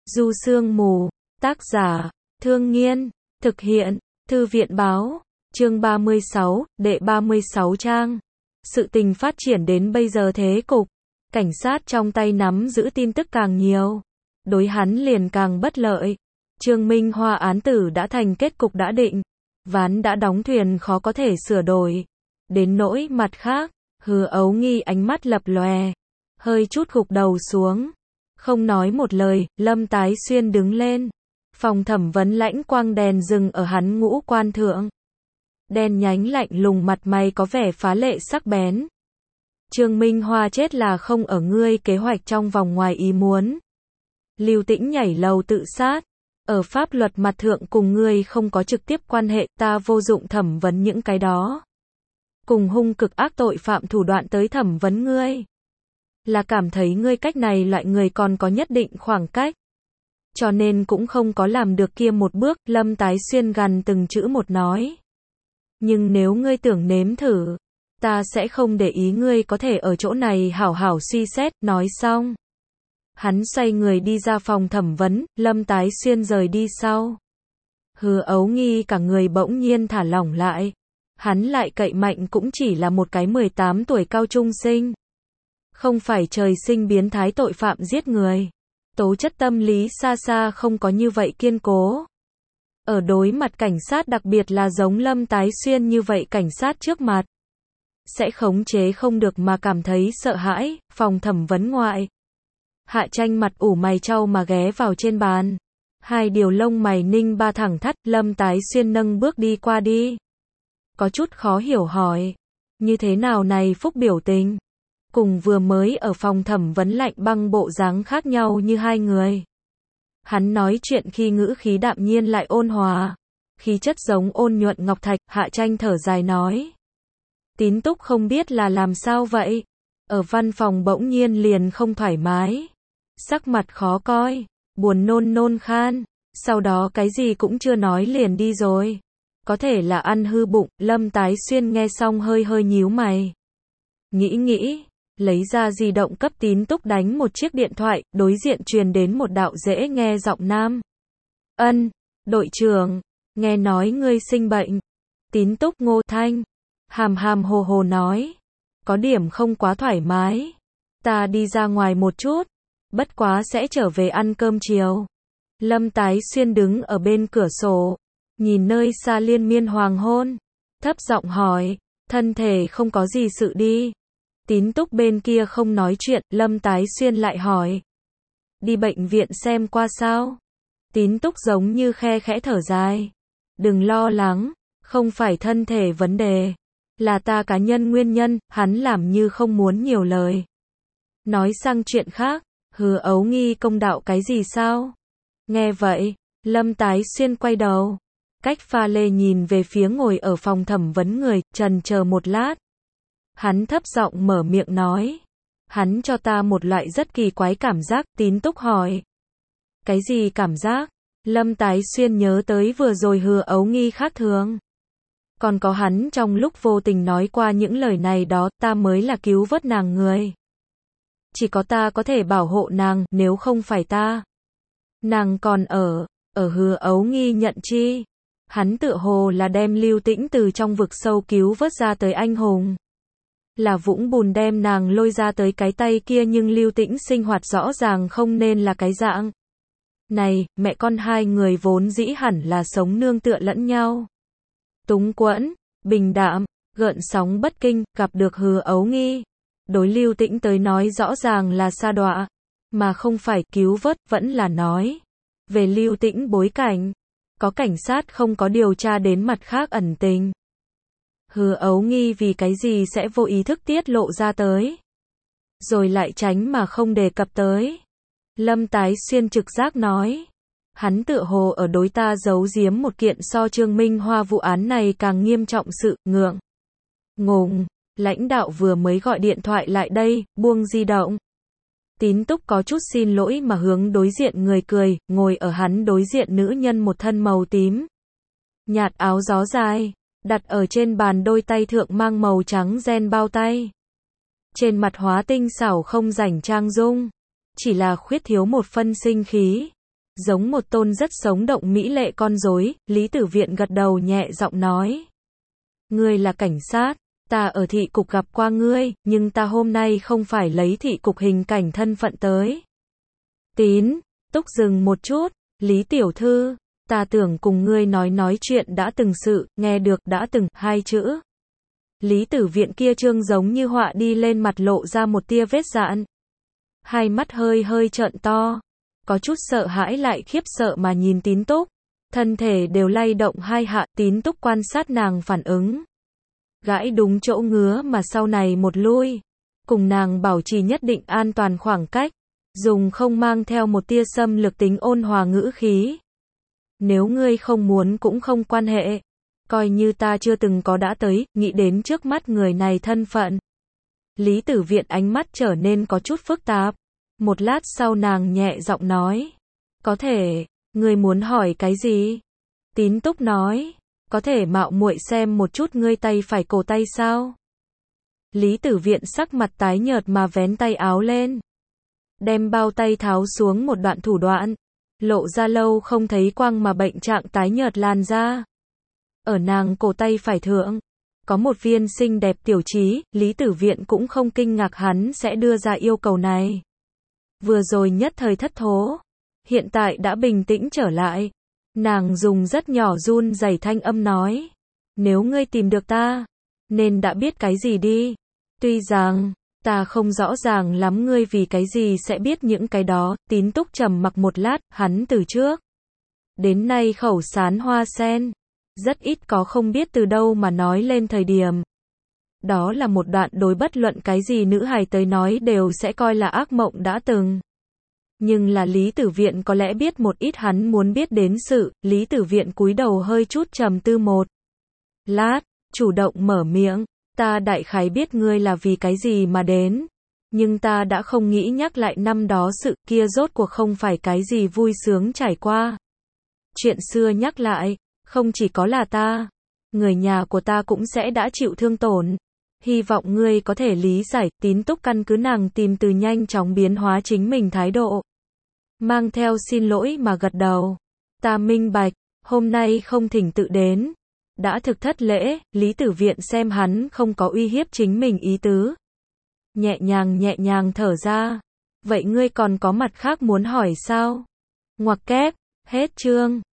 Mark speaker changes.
Speaker 1: Du Sương Mù, tác giả, Thương Nghiên, thực hiện, Thư viện báo, chương 36, đệ 36 trang. Sự tình phát triển đến bây giờ thế cục, cảnh sát trong tay nắm giữ tin tức càng nhiều, đối hắn liền càng bất lợi. Trương Minh Hoa án tử đã thành kết cục đã định, ván đã đóng thuyền khó có thể sửa đổi. Đến nỗi mặt khác, Hứa Ấu Nghi ánh mắt lập lòe, hơi chút gục đầu xuống, không nói một lời. Lâm Tái Xuyên đứng lên, phòng thẩm vấn lãnh quang đèn dừng ở hắn ngũ quan thượng, đen nhánh lạnh lùng, mặt mày có vẻ phá lệ sắc bén. Trương Minh Hoa chết là không ở ngươi kế hoạch trong vòng ngoài ý muốn. Lưu Tĩnh nhảy lầu tự sát, ở pháp luật mặt thượng cùng ngươi không có trực tiếp quan hệ, ta vô dụng thẩm vấn những cái đó. Cùng hung cực ác tội phạm thủ đoạn tới thẩm vấn ngươi, là cảm thấy ngươi cách này loại người còn có nhất định khoảng cách, cho nên cũng không có làm được kia một bước. Lâm Tái Xuyên gằn từng chữ một nói. Nhưng nếu ngươi tưởng nếm thử, ta sẽ không để ý, ngươi có thể ở chỗ này hảo hảo suy xét. Nói xong, hắn xoay người đi ra phòng thẩm vấn. Lâm Tái Xuyên rời đi sau, Hứa Ấu Nghi cả người bỗng nhiên thả lỏng lại. Hắn lại cậy mạnh cũng chỉ là một cái 18 tuổi cao trung sinh, không phải trời sinh biến thái tội phạm giết người. Tố chất tâm lý xa xa không có như vậy kiên cố. Ở đối mặt cảnh sát, đặc biệt là giống Lâm Tái Xuyên như vậy cảnh sát trước mặt, sẽ khống chế không được mà cảm thấy sợ hãi. Phòng thẩm vấn ngoại, Hạ Tranh mặt ủ mày trao mà ghé vào trên bàn, hai điều lông mày ninh ba thẳng thắt. Lâm Tái Xuyên nâng bước đi qua đi, có chút khó hiểu hỏi, như thế nào này phúc biểu tình, cùng vừa mới ở phòng thẩm vấn lạnh băng bộ dáng khác nhau như hai người. Hắn nói chuyện khi ngữ khí đạm nhiên lại ôn hòa, khí chất giống ôn nhuận ngọc thạch. Hạ Tranh thở dài nói, Tín Túc không biết là làm sao vậy, ở văn phòng bỗng nhiên liền không thoải mái, sắc mặt khó coi, buồn nôn nôn khan, sau đó cái gì cũng chưa nói liền đi rồi. Có thể là ăn hư bụng. Lâm Tái Xuyên nghe xong hơi hơi nhíu mày, nghĩ, lấy ra di động cấp Tín Túc đánh một chiếc điện thoại. Đối diện truyền đến một đạo dễ nghe giọng nam. Ân, đội trưởng, nghe nói ngươi sinh bệnh. Tín Túc ngô thanh, hàm hàm hồ hồ nói, có điểm không quá thoải mái, ta đi ra ngoài một chút, bất quá sẽ trở về ăn cơm chiều. Lâm Tái Xuyên đứng ở bên cửa sổ, nhìn nơi xa liên miên hoàng hôn, thấp giọng hỏi, thân thể không có gì sự đi. Tín Túc bên kia không nói chuyện. Lâm Tái Xuyên lại hỏi, đi bệnh viện xem qua sao? Tín Túc giống như khe khẽ thở dài, đừng lo lắng, không phải thân thể vấn đề, là ta cá nhân nguyên nhân. Hắn làm như không muốn nhiều lời, nói sang chuyện khác, Hứa Ấu Nghi công đạo cái gì sao? Nghe vậy, Lâm Tái Xuyên quay đầu, cách pha lê nhìn về phía ngồi ở phòng thẩm vấn người, chần chờ một lát. Hắn thấp giọng mở miệng nói, hắn cho ta một loại rất kỳ quái cảm giác. Tín Túc hỏi, cái gì cảm giác? Lâm Tái Xuyên nhớ tới vừa rồi Hứa Ấu Nghi khác thường, còn có hắn trong lúc vô tình nói qua những lời này đó, ta mới là cứu vớt nàng người. Chỉ có ta có thể bảo hộ nàng, nếu không phải ta, nàng còn ở Hứa Ấu Nghi nhận chi, hắn tựa hồ là đem Lưu Tĩnh từ trong vực sâu cứu vớt ra tới anh hùng, là vũng bùn đem nàng lôi ra tới cái tay kia, nhưng Lưu Tĩnh sinh hoạt rõ ràng không nên là cái dạng này. Mẹ con hai người vốn dĩ hẳn là sống nương tựa lẫn nhau, túng quẫn, bình đạm, gợn sóng bất kinh. Gặp được Hứa Ấu Nghi, đối Lưu Tĩnh tới nói rõ ràng là sa đọa, mà không phải cứu vớt. Vẫn là nói về Lưu Tĩnh bối cảnh, có cảnh sát không có điều tra đến mặt khác ẩn tình. Hứa Ấu Nghi vì cái gì sẽ vô ý thức tiết lộ ra tới, rồi lại tránh mà không đề cập tới? Lâm Tái Xuyên trực giác nói, hắn tựa hồ ở đối ta giấu giếm một kiện so Trương Minh Hoa vụ án này càng nghiêm trọng sự. Ngùng, lãnh đạo vừa mới gọi điện thoại lại đây. Buông di động, Tín Túc có chút xin lỗi mà hướng đối diện người cười. Ngồi ở hắn đối diện nữ nhân một thân màu tím nhạt áo gió dài, đặt ở trên bàn đôi tay thượng mang màu trắng ren bao tay, trên mặt hóa tinh xảo không rảnh trang dung, chỉ là khuyết thiếu một phân sinh khí. giống một tôn rất sống động mỹ lệ con rối. Lý Tử Viện gật đầu nhẹ giọng nói. Ngươi là cảnh sát, ta ở thị cục gặp qua ngươi, nhưng ta hôm nay không phải lấy thị cục hình cảnh thân phận tới. Tín Túc dừng một chút, Lý tiểu thư, ta tưởng cùng ngươi nói chuyện đã từng sự, nghe được đã từng, hai chữ. Lý Tử Viện kia trương giống như họa đi lên mặt lộ ra một tia vết dạn. Hai mắt hơi hơi trợn to, có chút sợ hãi lại khiếp sợ mà nhìn Tín Túc, thân thể đều lay động hai hạ. Tín Túc quan sát nàng phản ứng, gãi đúng chỗ ngứa mà sau này một lui, cùng nàng bảo trì nhất định an toàn khoảng cách, dùng không mang theo một tia xâm lược tính ôn hòa ngữ khí. Nếu ngươi không muốn cũng không quan hệ, coi như ta chưa từng có đã tới, nghĩ đến trước mắt người này thân phận. Lý Tử Viện ánh mắt trở nên có chút phức tạp. Một lát sau nàng nhẹ giọng nói. Có thể, ngươi muốn hỏi cái gì? Tín Túc nói. Có thể mạo muội xem một chút ngươi tay phải cổ tay sao? Lý Tử Viện sắc mặt tái nhợt mà vén tay áo lên, đem bao tay tháo xuống một đoạn thủ đoạn, lộ ra lâu không thấy quang mà bệnh trạng tái nhợt lan ra. Ở nàng cổ tay phải thượng, có một viên xinh đẹp tiểu trí. Lý Tử Viện cũng không kinh ngạc hắn sẽ đưa ra yêu cầu này. Vừa rồi nhất thời thất thố, hiện tại đã bình tĩnh trở lại. Nàng dùng rất nhỏ run rẩy thanh âm nói. Nếu ngươi tìm được ta, nên đã biết cái gì đi. Tuy rằng, ta không rõ ràng lắm ngươi vì cái gì sẽ biết những cái đó. Tín Túc trầm mặc một lát, hắn từ trước đến nay khẩu sán hoa sen, rất ít có không biết từ đâu mà nói lên thời điểm. Đó là một đoạn đối bất luận cái gì nữ hài tới nói đều sẽ coi là ác mộng đã từng. Nhưng là Lý Tử Viện có lẽ biết một ít hắn muốn biết đến sự. Lý Tử Viện cúi đầu hơi chút trầm tư một lát, chủ động mở miệng. Ta đại khái biết ngươi là vì cái gì mà đến, nhưng ta đã không nghĩ nhắc lại năm đó sự kia rốt cuộc không phải cái gì vui sướng trải qua. Chuyện xưa nhắc lại, không chỉ có là ta, người nhà của ta cũng sẽ đã chịu thương tổn. Hy vọng ngươi có thể lý giải. Tín Túc căn cứ nàng tìm từ nhanh chóng biến hóa chính mình thái độ, mang theo xin lỗi mà gật đầu. Ta minh bạch, hôm nay không thỉnh tự đến, đã thực thất lễ. Lý Tử Viện xem hắn không có uy hiếp chính mình ý tứ, nhẹ nhàng thở ra. Vậy ngươi còn có mặt khác muốn hỏi sao? Ngoặc kép, hết chương.